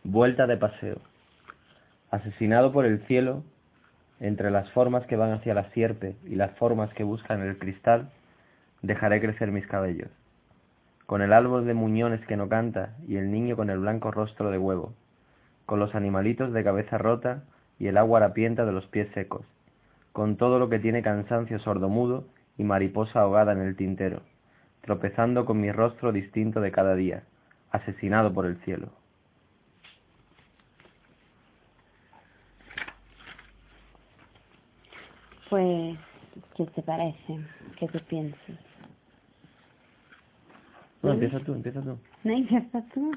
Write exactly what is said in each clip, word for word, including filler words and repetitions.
Vuelta de paseo. Asesinado por el cielo, entre las formas que van hacia la sierpe y las formas que buscan el cristal, dejaré crecer mis cabellos. Con el árbol de muñones que no canta y el niño con el blanco rostro de huevo. Con los animalitos de cabeza rota y el agua harapienta de los pies secos. Con todo lo que tiene cansancio sordomudo y mariposa ahogada en el tintero. Tropezando con mi rostro distinto de cada día, asesinado por el cielo. Pues, ¿qué te parece? ¿Qué te piensas? No, ¿Mm? empieza tú, empieza tú. ¿No empiezas tú?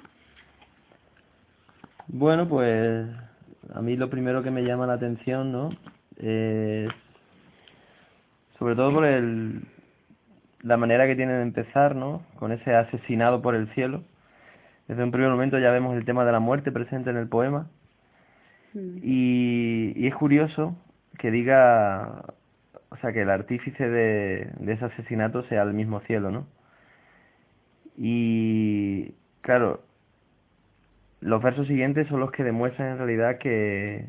Bueno, pues a mí lo primero que me llama la atención, ¿no? Es sobre todo por el la manera que tiene de empezar, ¿no? Con ese asesinado por el cielo. Desde un primer momento ya vemos el tema de la muerte presente en el poema. Mm. Y, y es curioso que diga, o sea, que el artífice de, de ese asesinato sea el mismo cielo, ¿no? Y claro, los versos siguientes son los que demuestran en realidad que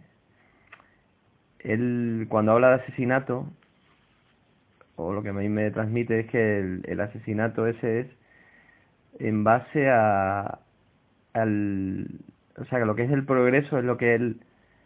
él, cuando habla de asesinato, o lo que a mí me transmite es que el, el asesinato ese es en base a al, o sea, que lo que es el progreso es lo que él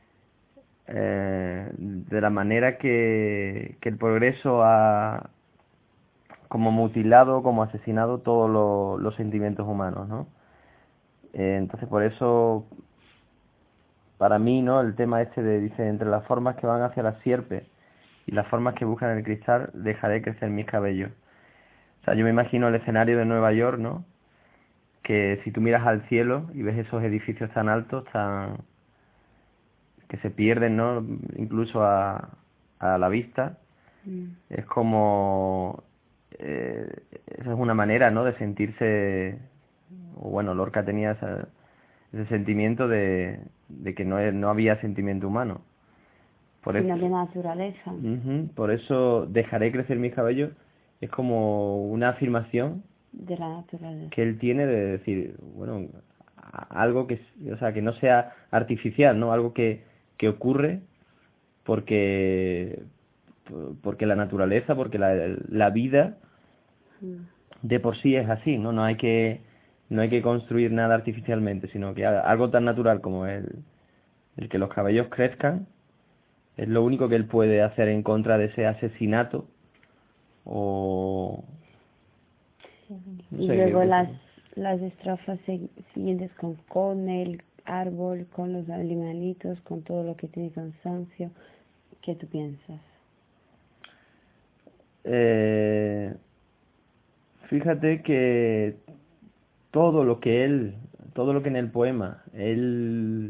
eh, de la manera que, que el progreso ha como mutilado, como asesinado todos lo, los sentimientos humanos, ¿no? Eh, entonces por eso para mí, ¿no? El tema este de, dice, entre las formas que van hacia la sierpe y las formas que buscan el cristal, dejaré crecer mis cabellos. O sea, yo me imagino el escenario de Nueva York, ¿no? Que si tú miras al cielo y ves esos edificios tan altos, tan que se pierden, ¿no? Incluso a, a la vista, Mm. es como eh, esa es una manera, ¿no? De sentirse, o bueno, Lorca tenía esa, ese sentimiento de, de que no, no había sentimiento humano. Por eso, Sino de naturaleza. uh-huh, por eso dejaré crecer mis cabellos es como una afirmación De la naturaleza. que él tiene de decir, bueno, algo que, o sea, que no sea artificial, ¿no? Algo que, que ocurre porque porque la naturaleza, porque la, la vida de por sí es así, ¿no? No hay que no hay que construir nada artificialmente, sino que algo tan natural como el, el que los cabellos crezcan es lo único que él puede hacer en contra de ese asesinato o no Y sé qué luego las, piensas. las estrofas se- siguientes con, con el árbol, con los animalitos, con todo lo que tiene cansancio. ¿Qué tú piensas? Eh, fíjate que todo lo que él, todo lo que en el poema, él,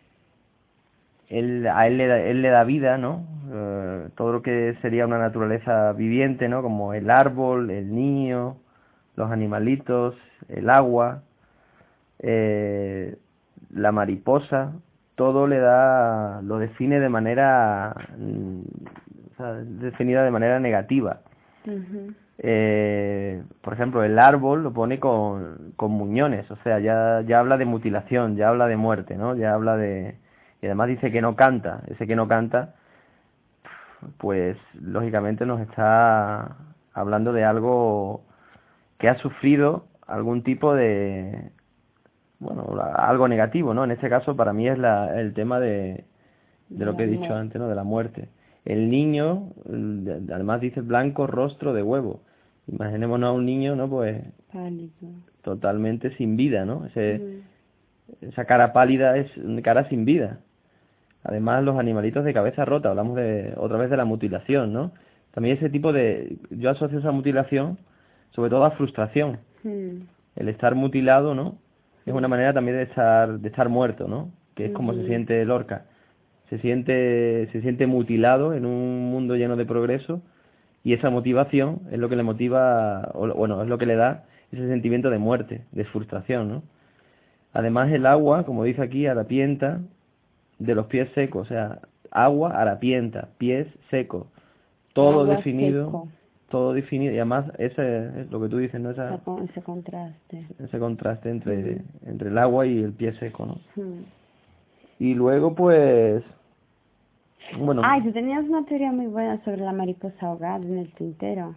él a él le da, él le da vida, ¿no? Eh, todo lo que sería una naturaleza viviente, ¿no? Como el árbol, el niño, los animalitos, el agua, eh, la mariposa, todo le da, lo define de manera, mm, o sea, definida de manera negativa. Uh-huh. Eh, por ejemplo, el árbol lo pone con, con muñones, o sea, ya, ya habla de mutilación, ya habla de muerte, ¿no? Ya habla de... Y además dice que no canta, ese que no canta, pues lógicamente nos está hablando de algo que ha sufrido algún tipo de, bueno, la- algo negativo, ¿no? En este caso para mí es la, el tema de, de De lo la que he dicho muerte. antes, ¿no? De la muerte. El niño, el- además dice blanco rostro de huevo. Imaginémonos a un niño, ¿no? Pues Pálido. totalmente sin vida, ¿no? Ese, Mm. esa cara pálida es una cara sin vida. Además, los animalitos de cabeza rota, hablamos de otra vez de la mutilación, ¿no? También ese tipo de... Yo asocio esa mutilación sobre todo a frustración. Mm. El estar mutilado, ¿no? Es una Mm. manera también de estar, de estar muerto, ¿no? Que es como se Ujú. siente Lorca. Se siente, se siente mutilado en un mundo lleno de progreso y esa motivación es lo que le motiva, o bueno, es lo que le da ese sentimiento de muerte, de frustración, ¿no? Además el agua, como dice aquí, harapienta de los pies secos, o sea, agua harapienta, pies secos, todo Agua definido, seco. todo definido, y además ese es lo que tú dices, ¿no? Esa, Esa con- ese contraste. ese contraste entre, Mm. entre el agua y el pie seco, ¿no? Mm. Y luego, pues, bueno, Ay, tú tenías una teoría muy buena sobre la mariposa ahogada en el tintero.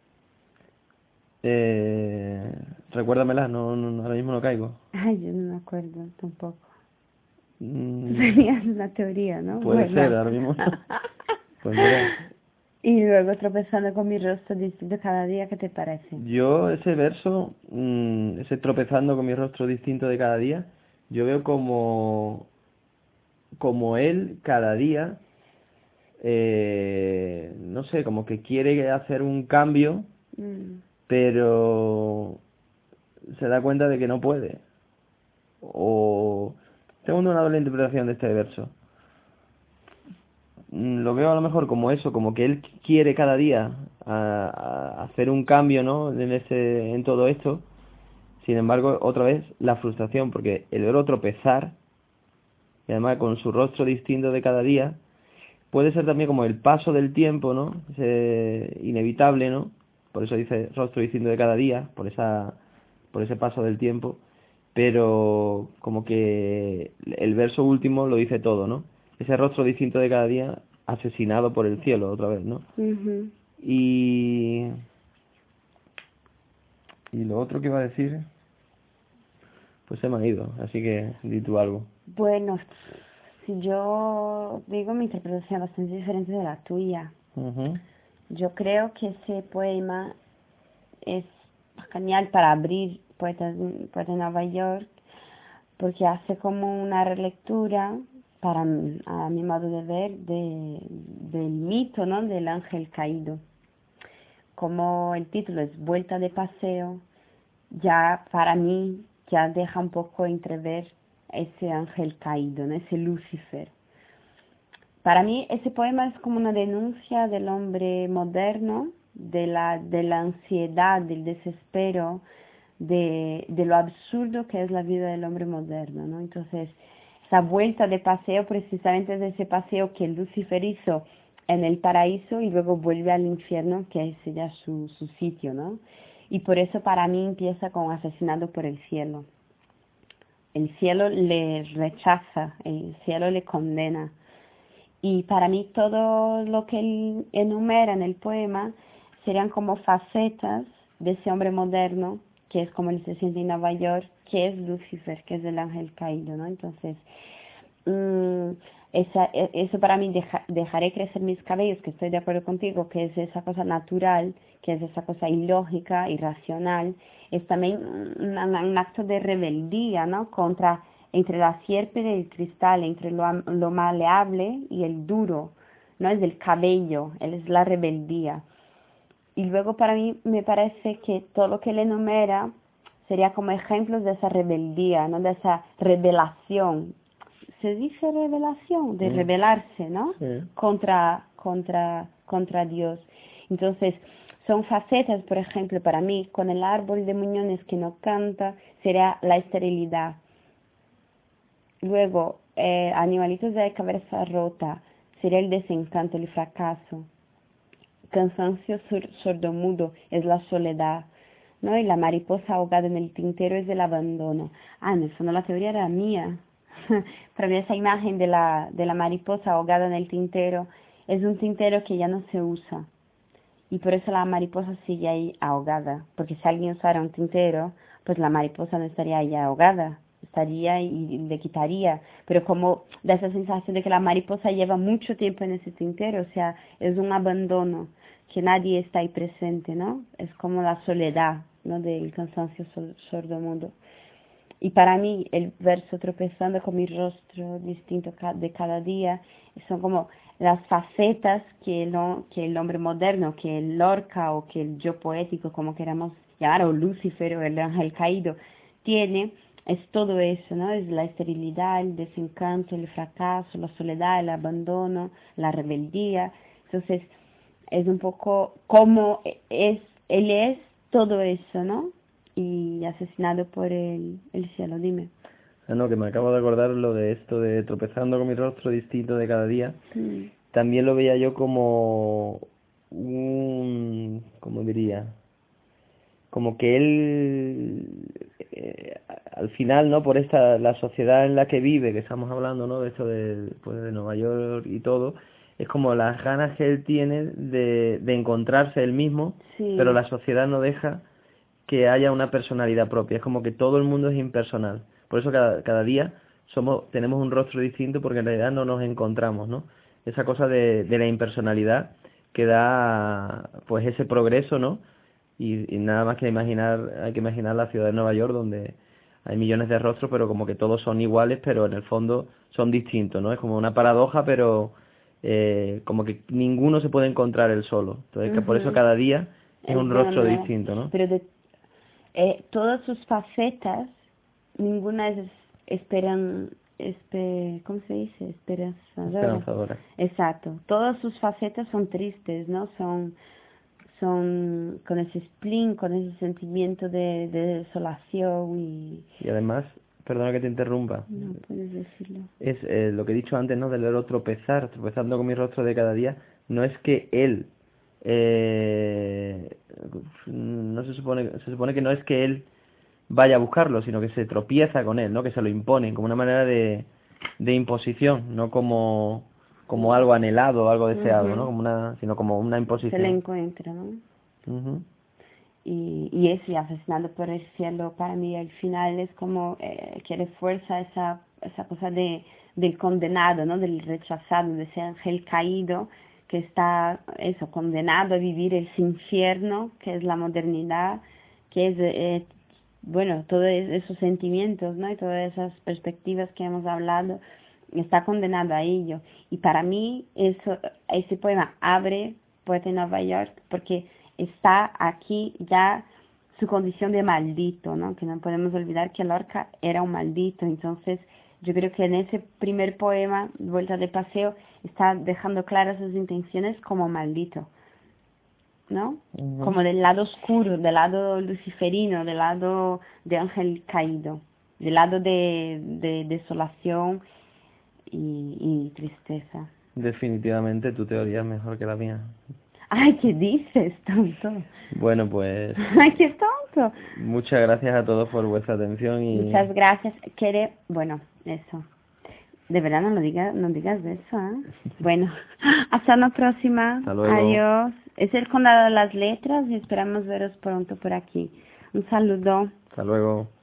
eh, recuérdamela, no, no, ahora mismo no caigo. Ay, yo no me acuerdo tampoco. Tú Mm, tenías una teoría, ¿no? puede ser, Buena. ahora mismo no. Pues mira, Y luego tropezando con mi rostro distinto cada día, ¿qué te parece? yo ese verso, mm, ese tropezando con mi rostro distinto de cada día, yo veo como, como él cada día, eh, no sé, como que quiere hacer un cambio, Mm. pero se da cuenta de que no puede. O tengo una doble interpretación de este verso. Mm, Lo veo a lo mejor como eso, como que él quiere cada día a- a hacer un cambio, ¿no? En ese, en todo esto. Sin embargo, otra vez la frustración, porque el verlo tropezar, y además con su rostro distinto de cada día, puede ser también como el paso del tiempo, ¿no? Ese inevitable, ¿no? Por eso dice rostro distinto de cada día, por esa, por ese paso del tiempo. Pero como que el verso último lo dice todo, ¿no? Ese rostro distinto de cada día, asesinado por el cielo, otra vez, ¿no? Ujú. Y, y lo otro que iba a decir, pues se me ha ido, así que di tú algo. Bueno, si yo digo mi interpretación es bastante diferente de la tuya. Ujú, Yo creo que ese poema es genial para abrir Poetas, Poeta de Nueva York, porque hace como una relectura, para m- a mi modo de ver, de, del mito, ¿no? Del ángel caído. Como el título es Vuelta de paseo, ya para mí ya deja un poco entrever ese ángel caído, ¿no? Ese Lucifer. Para mí ese poema es como una denuncia del hombre moderno, de la, de la ansiedad, del desespero, de, de lo absurdo que es la vida del hombre moderno, ¿no? Entonces, esa vuelta de paseo precisamente es ese paseo que Lucifer hizo en el paraíso y luego vuelve al infierno, que es ya su, su sitio, ¿no? Y por eso para mí empieza con asesinado por el cielo. El cielo le rechaza, el cielo le condena. Y para mí todo lo que él enumera en el poema serían como facetas de ese hombre moderno, que es como él se siente en Nueva York, que es Lucifer, que es el ángel caído, ¿no? Entonces, mm, esa, e- eso para mí, deja- dejaré crecer mis cabellos, que estoy de acuerdo contigo, que es esa cosa natural, que es esa cosa ilógica, irracional, es también un, un- un acto de rebeldía, ¿no? Contra, entre la sierpe y el cristal, entre lo, am- lo maleable y el duro, ¿no? Es el cabello, es la rebeldía. Y luego para mí me parece que todo lo que él enumera sería como ejemplos de esa rebeldía, ¿no? De esa revelación. Se dice revelación, de mm, rebelarse, ¿no? sí. Contra, contra, contra Dios. Entonces, son facetas, por ejemplo, para mí, con el árbol de muñones que no canta, sería la esterilidad. Luego, eh, animalitos de cabeza rota, sería el desencanto, el fracaso. Cansancio sur- sordomudo es la soledad, ¿no? Y la mariposa ahogada en el tintero es el abandono. Ah, en el fondo la teoría era mía. Para mí esa imagen de la, de la mariposa ahogada en el tintero es un tintero que ya no se usa. Y por eso la mariposa sigue ahí ahogada. Porque si alguien usara un tintero, pues la mariposa no estaría ahí ahogada. Estaría y le quitaría. Pero como da esa sensación de que la mariposa lleva mucho tiempo en ese tintero, o sea, es un abandono, que nadie está ahí presente, ¿no? Es como la soledad, ¿no? Del cansancio sor- sordomudo. Y para mí el verso tropezando con mi rostro distinto ca- de cada día son como las facetas que el, ho- que el hombre moderno, que el Lorca o que el yo poético, como queramos llamar, o Lucifer o el ángel caído, tiene, es todo eso, ¿no? Es la esterilidad, el desencanto, el fracaso, la soledad, el abandono, la rebeldía. Entonces, es un poco como es, él es todo eso, ¿no? Y asesinado por el, el cielo, dime. Ah, no, que me acabo de acordar lo de esto de tropezando con mi rostro distinto de cada día. Mm. También lo veía yo como, un, ¿cómo diría? Como que él, eh, al final, ¿no? Por esta, la sociedad en la que vive, que estamos hablando, ¿no? De esto de, pues, de Nueva York y todo, es como las ganas que él tiene de, de encontrarse él mismo, pero Sí. la sociedad no deja que haya una personalidad propia, es como que todo el mundo es impersonal. Por eso cada, cada día somos, tenemos un rostro distinto porque en realidad no nos encontramos, ¿no? Esa cosa de, de la impersonalidad que da pues ese progreso, ¿no? Y, y nada más que imaginar, hay que imaginar la ciudad de Nueva York donde hay millones de rostros, pero como que todos son iguales, pero en el fondo son distintos, ¿no? Es como una paradoja, pero eh, como que ninguno se puede encontrar él solo. Entonces, que por eso Ujú. cada día es Es un una rostro nueva. distinto, ¿no? Pero de eh, todas sus facetas, ninguna es esperan, espe, ¿cómo se dice? Esperanzadora. Esperanzadora. Exacto. Todas sus facetas son tristes, ¿no? Son, son con ese spleen, con ese sentimiento de, de desolación y... Y además, perdona que te interrumpa, No puedes decirlo. es eh, lo que he dicho antes, ¿no? Del verbo tropezar, tropezando con mi rostro de cada día, no es que él, eh, no se supone, se supone que no es que él vaya a buscarlo, sino que se tropieza con él, ¿no? Que se lo imponen, como una manera de, de imposición, no como, como algo anhelado, algo deseado, ¿no? Ujú. Como una, sino como una Se le imposición. encuentra, ¿no? Ujú. y, y eso, y asesinado por el cielo, para mí al final es como eh, que refuerza esa, esa cosa de, del condenado, ¿no? Del rechazado, de ese ángel caído que está, eso, condenado a vivir ese infierno que es la modernidad, que es, eh, bueno, todos esos sentimientos, ¿no? Y todas esas perspectivas que hemos hablado, está condenado a ello. Y para mí eso, ese poema abre Poeta en Nueva York porque está aquí ya su condición de maldito, ¿no? Que no podemos olvidar que Lorca era un maldito. Entonces, yo creo que en ese primer poema, Vuelta de Paseo, está dejando claras sus intenciones como maldito, ¿no? Ujú. Como del lado oscuro, del lado luciferino, del lado de ángel caído, del lado de, de desolación y, y tristeza. Definitivamente tu teoría es mejor que la mía. Ay, ¿qué dices, tonto? Bueno, pues Ay, qué tonto. muchas gracias a todos por vuestra atención y Muchas gracias. Quiere, bueno, eso. De verdad no lo digas, no digas de eso, ¿eh? Bueno, hasta la próxima. hasta luego. Adiós. Es el condado de las letras y esperamos veros pronto por aquí. Un saludo. Hasta luego.